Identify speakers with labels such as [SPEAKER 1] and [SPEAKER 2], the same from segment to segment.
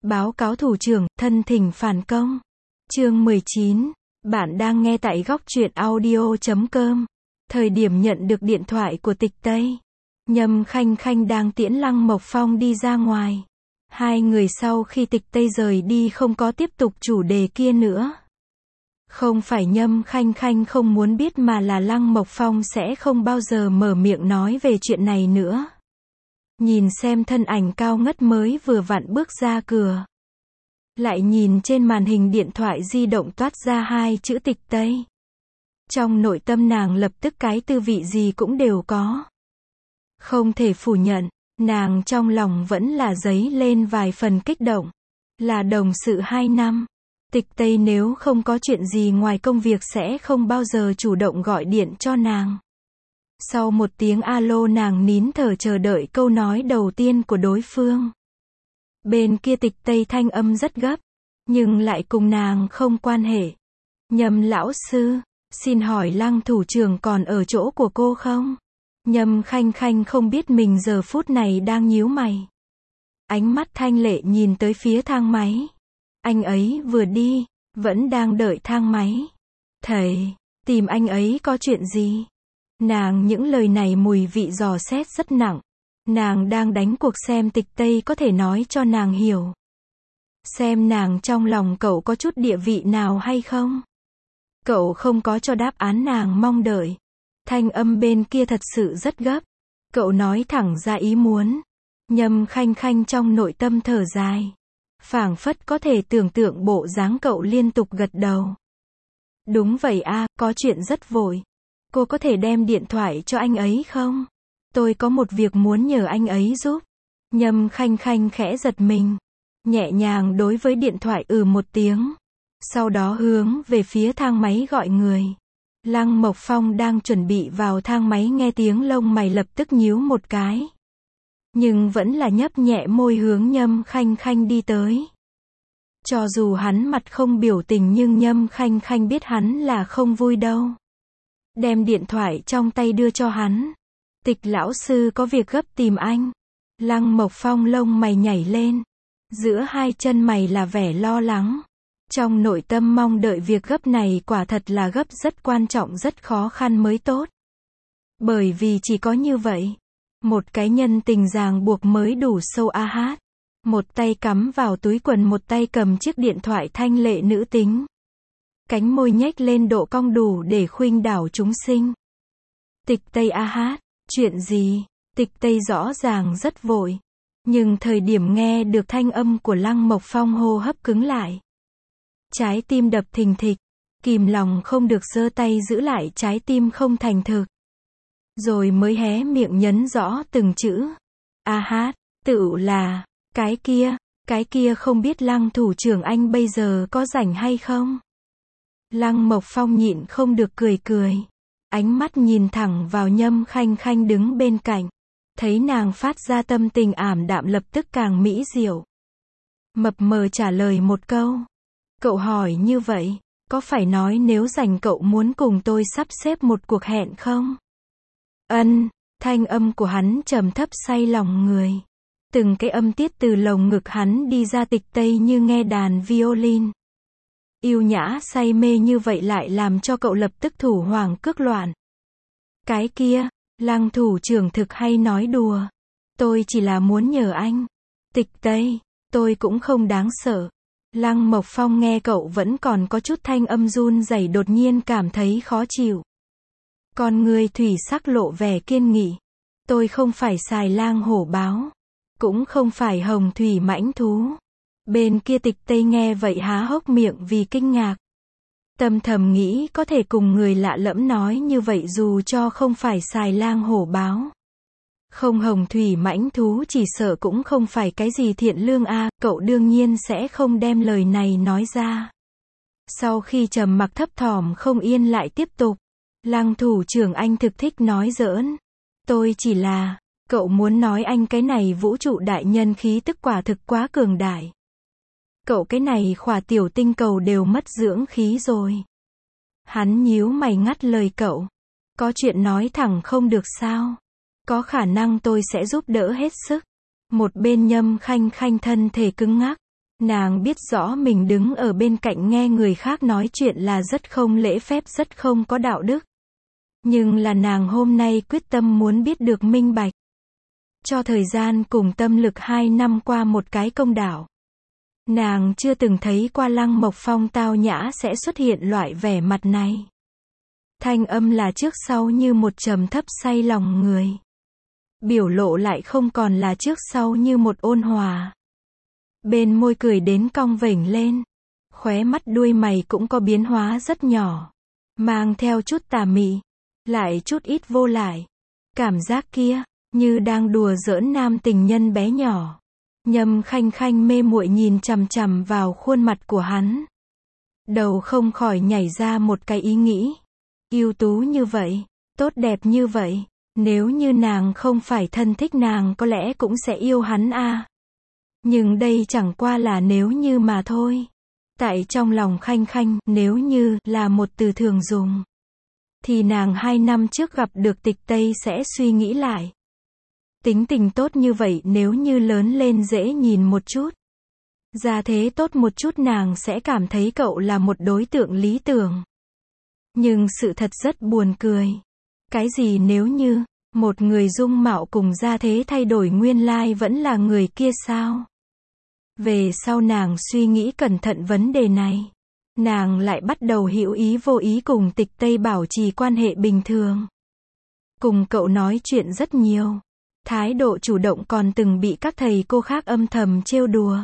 [SPEAKER 1] Báo cáo thủ trưởng, thân thỉnh phản công. Chương 19. Bạn đang nghe tại góc truyện audio.com. Thời điểm nhận được điện thoại của Tịch Tây, Nhâm Khanh Khanh đang tiễn Lăng Mộc Phong đi ra ngoài. Hai người sau khi Tịch Tây rời đi không có tiếp tục chủ đề kia nữa. Không phải Nhâm Khanh Khanh không muốn biết mà là Lăng Mộc Phong sẽ không bao giờ mở miệng nói về chuyện này nữa. Nhìn xem thân ảnh cao ngất mới vừa vặn bước ra cửa. Lại nhìn trên màn hình điện thoại di động toát ra hai chữ Tịch Tây. Trong nội tâm nàng lập tức cái tư vị gì cũng đều có. Không thể phủ nhận, nàng trong lòng vẫn là dấy lên vài phần kích động. Là đồng sự 2 năm. Tịch Tây nếu không có chuyện gì ngoài công việc sẽ không bao giờ chủ động gọi điện cho nàng. Sau một tiếng alo nàng nín thở chờ đợi câu nói đầu tiên của đối phương. Bên kia Tịch Tây thanh âm rất gấp, nhưng lại cùng nàng không quan hệ. Nhâm lão sư, xin hỏi Lăng thủ trưởng còn ở chỗ của cô không? Nhâm Khanh Khanh không biết mình giờ phút này đang nhíu mày. Ánh mắt thanh lệ nhìn tới phía thang máy. Anh ấy vừa đi, vẫn đang đợi thang máy. Thầy, tìm anh ấy có chuyện gì? Nàng những lời này mùi vị dò xét rất nặng. Nàng đang đánh cuộc xem Tịch Tây có thể nói cho nàng hiểu. Xem nàng trong lòng cậu có chút địa vị nào hay không? Cậu không có cho đáp án nàng mong đợi. Thanh âm bên kia thật sự rất gấp. Cậu nói thẳng ra ý muốn. Nhâm Khanh Khanh trong nội tâm thở dài. Phảng phất có thể tưởng tượng bộ dáng cậu liên tục gật đầu. Đúng vậy a, có chuyện rất vội. Cô có thể đem điện thoại cho anh ấy không? Tôi có một việc muốn nhờ anh ấy giúp. Nhâm Khanh Khanh khẽ giật mình. Nhẹ nhàng đối với điện thoại một tiếng. Sau đó hướng về phía thang máy gọi người. Lăng Mộc Phong đang chuẩn bị vào thang máy nghe tiếng lông mày lập tức nhíu một cái. Nhưng vẫn là nhấp nhẹ môi hướng Nhâm Khanh Khanh đi tới. Cho dù hắn mặt không biểu tình nhưng Nhâm Khanh Khanh biết hắn là không vui đâu. Đem điện thoại trong tay đưa cho hắn. Tịch lão sư có việc gấp tìm anh. Lăng Mộc Phong lông mày nhảy lên. Giữa hai chân mày là vẻ lo lắng. Trong nội tâm mong đợi việc gấp này quả thật là gấp rất quan trọng rất khó khăn mới tốt. Bởi vì chỉ có như vậy, một cái nhân tình ràng buộc mới đủ sâu a hát. Một tay cắm vào túi quần một tay cầm chiếc điện thoại thanh lệ nữ tính. Cánh môi nhếch lên độ cong đủ để khuynh đảo chúng sinh. Tịch Tây a hát, chuyện gì? Tịch Tây rõ ràng rất vội. Nhưng thời điểm nghe được thanh âm của Lăng Mộc Phong hô hấp cứng lại. Trái tim đập thình thịch, kìm lòng không được giơ tay giữ lại trái tim không thành thực. Rồi mới hé miệng nhấn rõ từng chữ. A hát, tựu là, cái kia không biết Lăng thủ trưởng anh bây giờ có rảnh hay không? Lăng Mộc Phong nhịn không được cười cười. Ánh mắt nhìn thẳng vào Nhâm Khanh Khanh đứng bên cạnh. Thấy nàng phát ra tâm tình ảm đạm lập tức càng mỹ diệu. Mập mờ trả lời một câu. Cậu hỏi như vậy, có phải nói nếu rảnh cậu muốn cùng tôi sắp xếp một cuộc hẹn không? Ân, thanh âm của hắn trầm thấp say lòng người. Từng cái âm tiết từ lồng ngực hắn đi ra Tịch Tây như nghe đàn violin. Yêu nhã say mê như vậy lại làm cho cậu lập tức thủ hoàng cước loạn. Cái kia, Lăng thủ trưởng thực hay nói đùa. Tôi chỉ là muốn nhờ anh. Tịch Tây, tôi cũng không đáng sợ. Lăng Mộc Phong nghe cậu vẫn còn có chút thanh âm run rẩy đột nhiên cảm thấy khó chịu. Con người thủy sắc lộ vẻ kiên nghị. Tôi không phải xài lang hổ báo. Cũng không phải hồng thủy mãnh thú. Bên kia Tịch Tây nghe vậy há hốc miệng vì kinh ngạc. Tâm thầm nghĩ có thể cùng người lạ lẫm nói như vậy dù cho không phải xài lang hổ báo. Không hồng thủy mãnh thú chỉ sợ cũng không phải cái gì thiện lương a, cậu đương nhiên sẽ không đem lời này nói ra. Sau khi trầm mặc thấp thỏm không yên lại tiếp tục. Lăng thủ trưởng anh thực thích nói giỡn. Tôi chỉ là, cậu muốn nói anh cái này vũ trụ đại nhân khí tức quả thực quá cường đại. Cậu cái này khỏa tiểu tinh cầu đều mất dưỡng khí rồi. Hắn nhíu mày ngắt lời cậu. Có chuyện nói thẳng không được sao? Có khả năng tôi sẽ giúp đỡ hết sức. Một bên Nhâm Khanh Khanh thân thể cứng ngắc. Nàng biết rõ mình đứng ở bên cạnh nghe người khác nói chuyện là rất không lễ phép, rất không có đạo đức. Nhưng là nàng hôm nay quyết tâm muốn biết được minh bạch. Cho thời gian cùng tâm lực 2 năm qua một cái công đạo. Nàng chưa từng thấy qua Lăng Mộc Phong tao nhã sẽ xuất hiện loại vẻ mặt này. Thanh âm là trước sau như một trầm thấp say lòng người. Biểu lộ lại không còn là trước sau như một ôn hòa. Bên môi cười đến cong vểnh lên. Khóe mắt đuôi mày cũng có biến hóa rất nhỏ. Mang theo chút tà mị. Lại chút ít vô lại. Cảm giác kia, như đang đùa giỡn nam tình nhân bé nhỏ. Nhâm Khanh Khanh mê muội nhìn chằm chằm vào khuôn mặt của hắn. Đầu không khỏi nhảy ra một cái ý nghĩ. Ưu tú như vậy, tốt đẹp như vậy, nếu như nàng không phải thân thích nàng có lẽ cũng sẽ yêu hắn a. Nhưng đây chẳng qua là nếu như mà thôi. Tại trong lòng Khanh Khanh, nếu như là một từ thường dùng, thì nàng 2 năm trước gặp được Tịch Tây sẽ suy nghĩ lại. Tính tình tốt như vậy nếu như lớn lên dễ nhìn một chút, gia thế tốt một chút nàng sẽ cảm thấy cậu là một đối tượng lý tưởng. Nhưng sự thật rất buồn cười. Cái gì nếu như, một người dung mạo cùng gia thế thay đổi nguyên lai vẫn là người kia sao? Về sau nàng suy nghĩ cẩn thận vấn đề này. Nàng lại bắt đầu hữu ý vô ý cùng Tịch Tây bảo trì quan hệ bình thường. Cùng cậu nói chuyện rất nhiều. Thái độ chủ động còn từng bị các thầy cô khác âm thầm trêu đùa.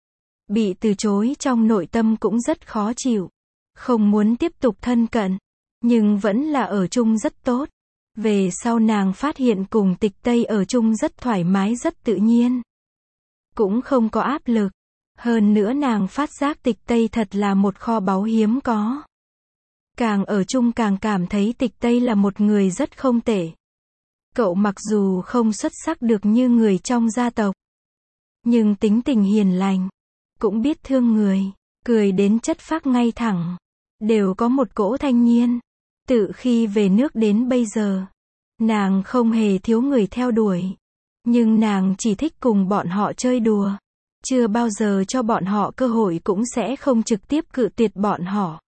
[SPEAKER 1] Bị từ chối trong nội tâm cũng rất khó chịu. Không muốn tiếp tục thân cận. Nhưng vẫn là ở chung rất tốt. Về sau nàng phát hiện cùng Tịch Tây ở chung rất thoải mái, rất tự nhiên. Cũng không có áp lực. Hơn nữa nàng phát giác Tịch Tây thật là một kho báu hiếm có. Càng ở chung càng cảm thấy Tịch Tây là một người rất không tệ. Cậu mặc dù không xuất sắc được như người trong gia tộc, nhưng tính tình hiền lành, cũng biết thương người, cười đến chất phác ngay thẳng, đều có một cỗ thanh nhiên. Từ khi về nước đến bây giờ, nàng không hề thiếu người theo đuổi, nhưng nàng chỉ thích cùng bọn họ chơi đùa, chưa bao giờ cho bọn họ cơ hội, cũng sẽ không trực tiếp cự tuyệt bọn họ.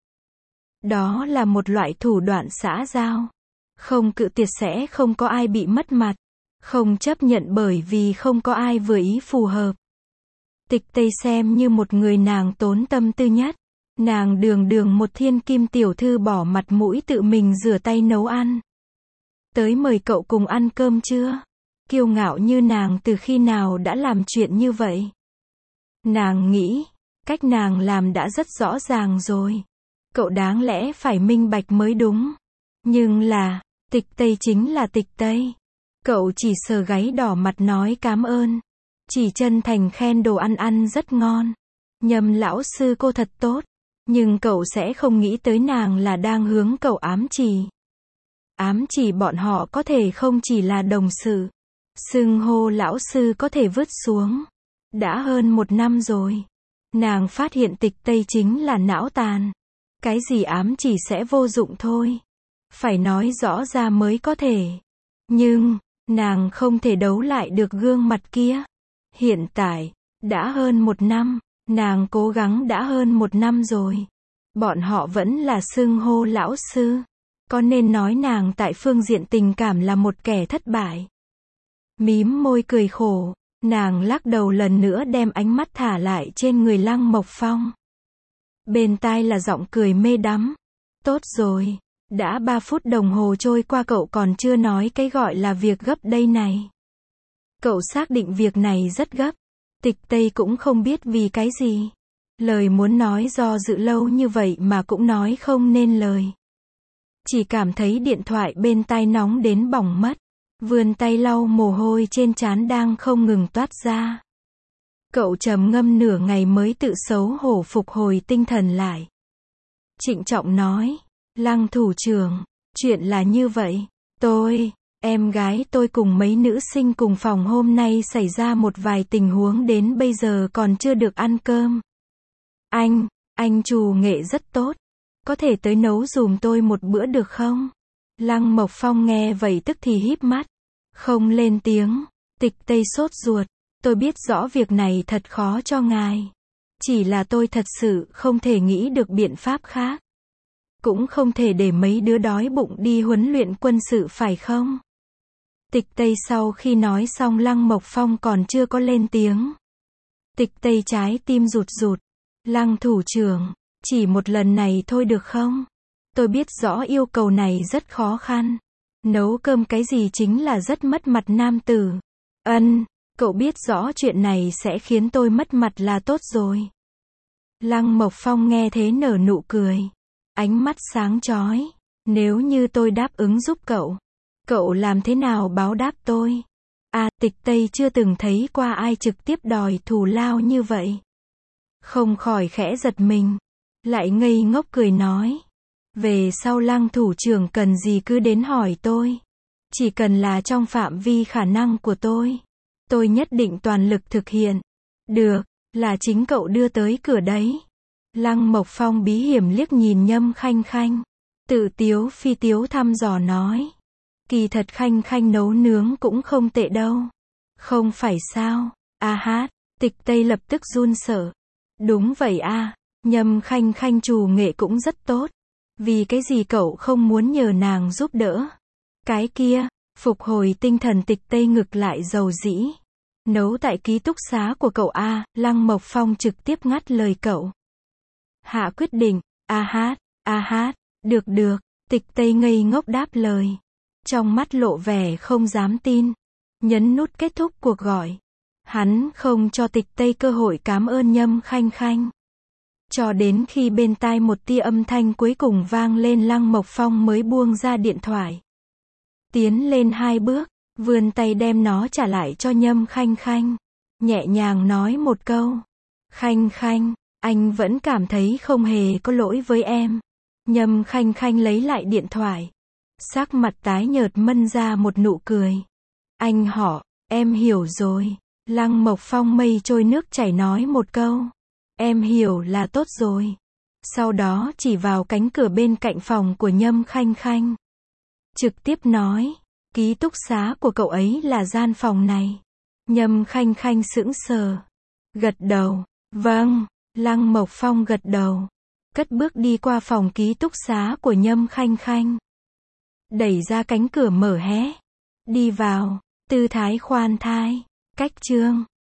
[SPEAKER 1] Đó là một loại thủ đoạn xã giao. Không cự tuyệt sẽ không có ai bị mất mặt. Không chấp nhận bởi vì không có ai vừa ý phù hợp. Tịch Tây xem như một người nàng tốn tâm tư nhất. Nàng đường đường một thiên kim tiểu thư bỏ mặt mũi tự mình rửa tay nấu ăn. Tới mời cậu cùng ăn cơm trưa. Kiêu ngạo như nàng từ khi nào đã làm chuyện như vậy. Nàng nghĩ, cách nàng làm đã rất rõ ràng rồi. Cậu đáng lẽ phải minh bạch mới đúng. Nhưng là, Tịch Tây chính là Tịch Tây. Cậu chỉ sờ gáy đỏ mặt nói cảm ơn. Chỉ chân thành khen đồ ăn ăn rất ngon. Nhâm lão sư cô thật tốt. Nhưng cậu sẽ không nghĩ tới nàng là đang hướng cậu ám chỉ. Ám chỉ bọn họ có thể không chỉ là đồng sự. Xưng hô lão sư có thể vứt xuống. Đã hơn 1 năm rồi. Nàng phát hiện Tịch Tây chính là não tàn. Cái gì ám chỉ sẽ vô dụng thôi. Phải nói rõ ra mới có thể. Nhưng, nàng không thể đấu lại được gương mặt kia. Hiện tại, đã hơn 1 năm, nàng cố gắng đã hơn 1 năm rồi. Bọn họ vẫn là xưng hô lão sư. Có nên nói nàng tại phương diện tình cảm là một kẻ thất bại. Mím môi cười khổ, nàng lắc đầu lần nữa đem ánh mắt thả lại trên người Lăng Mộc Phong. Bên tai là giọng cười mê đắm. Tốt rồi, đã 3 phút đồng hồ trôi qua cậu còn chưa nói cái gọi là việc gấp đây này. Cậu xác định việc này rất gấp. Tịch Tây cũng không biết vì cái gì. Lời muốn nói do dự lâu như vậy mà cũng nói không nên lời. Chỉ cảm thấy điện thoại bên tai nóng đến bỏng mất. Vươn tay lau mồ hôi trên trán đang không ngừng toát ra. Cậu trầm ngâm nửa ngày mới tự xấu hổ phục hồi tinh thần lại. Trịnh trọng nói, Lăng thủ trưởng, chuyện là như vậy. Em gái tôi cùng mấy nữ sinh cùng phòng hôm nay xảy ra một vài tình huống đến bây giờ còn chưa được ăn cơm. Anh chủ nghệ rất tốt. Có thể tới nấu giùm tôi một bữa được không? Lăng Mộc Phong nghe vậy tức thì híp mắt. Không lên tiếng. Tịch Tây sốt ruột. Tôi biết rõ việc này thật khó cho ngài. Chỉ là tôi thật sự không thể nghĩ được biện pháp khác. Cũng không thể để mấy đứa đói bụng đi huấn luyện quân sự phải không? Tịch Tây sau khi nói xong Lăng Mộc Phong còn chưa có lên tiếng. Tịch Tây trái tim rụt rụt. Lăng thủ trưởng, chỉ một lần này thôi được không? Tôi biết rõ yêu cầu này rất khó khăn. Nấu cơm cái gì chính là rất mất mặt nam tử. Cậu biết rõ chuyện này sẽ khiến tôi mất mặt là tốt rồi. Lăng Mộc Phong nghe thế nở nụ cười. Ánh mắt sáng chói. Nếu như tôi đáp ứng giúp cậu làm thế nào báo đáp tôi? Tịch Tây chưa từng thấy qua ai trực tiếp đòi thù lao như vậy. Không khỏi khẽ giật mình. Lại ngây ngốc cười nói. Về sau Lăng thủ trưởng cần gì cứ đến hỏi tôi. Chỉ cần là trong phạm vi khả năng của tôi nhất định toàn lực thực hiện. Được, là chính cậu đưa tới cửa đấy. Lăng Mộc Phong bí hiểm liếc nhìn Nhâm Khanh Khanh. Tự tiếu phi tiếu thăm dò nói. Kỳ thật Khanh Khanh nấu nướng cũng không tệ đâu. Không phải sao? Tịch Tây lập tức run sợ. Đúng vậy Nhâm Khanh Khanh trù nghệ cũng rất tốt. Vì cái gì cậu không muốn nhờ nàng giúp đỡ? Cái kia, phục hồi tinh thần Tịch Tây ngực lại dầu dĩ. Nấu tại ký túc xá của cậu Lăng Mộc Phong trực tiếp ngắt lời cậu. Hạ quyết định, được, Tịch Tây ngây ngốc đáp lời. Trong mắt lộ vẻ không dám tin. Nhấn nút kết thúc cuộc gọi. Hắn không cho Tịch Tây cơ hội cảm ơn Nhâm Khanh Khanh. Cho đến khi bên tai một tia âm thanh cuối cùng vang lên Lăng Mộc Phong mới buông ra điện thoại. Tiến lên 2 bước, vươn tay đem nó trả lại cho Nhâm Khanh Khanh. Nhẹ nhàng nói một câu. Khanh Khanh, anh vẫn cảm thấy không hề có lỗi với em. Nhâm Khanh Khanh lấy lại điện thoại. Sắc mặt tái nhợt mân ra một nụ cười. Anh họ, em hiểu rồi. Lăng Mộc Phong mây trôi nước chảy nói một câu. Em hiểu là tốt rồi. Sau đó chỉ vào cánh cửa bên cạnh phòng của Nhâm Khanh Khanh. Trực tiếp nói. Ký túc xá của cậu ấy là gian phòng này. Nhâm Khanh Khanh sững sờ. Gật đầu. Vâng. Lăng Mộc Phong gật đầu. Cất bước đi qua phòng ký túc xá của Nhâm Khanh Khanh. Đẩy ra cánh cửa mở hé. Đi vào. Tư thái khoan thai. Cách chương.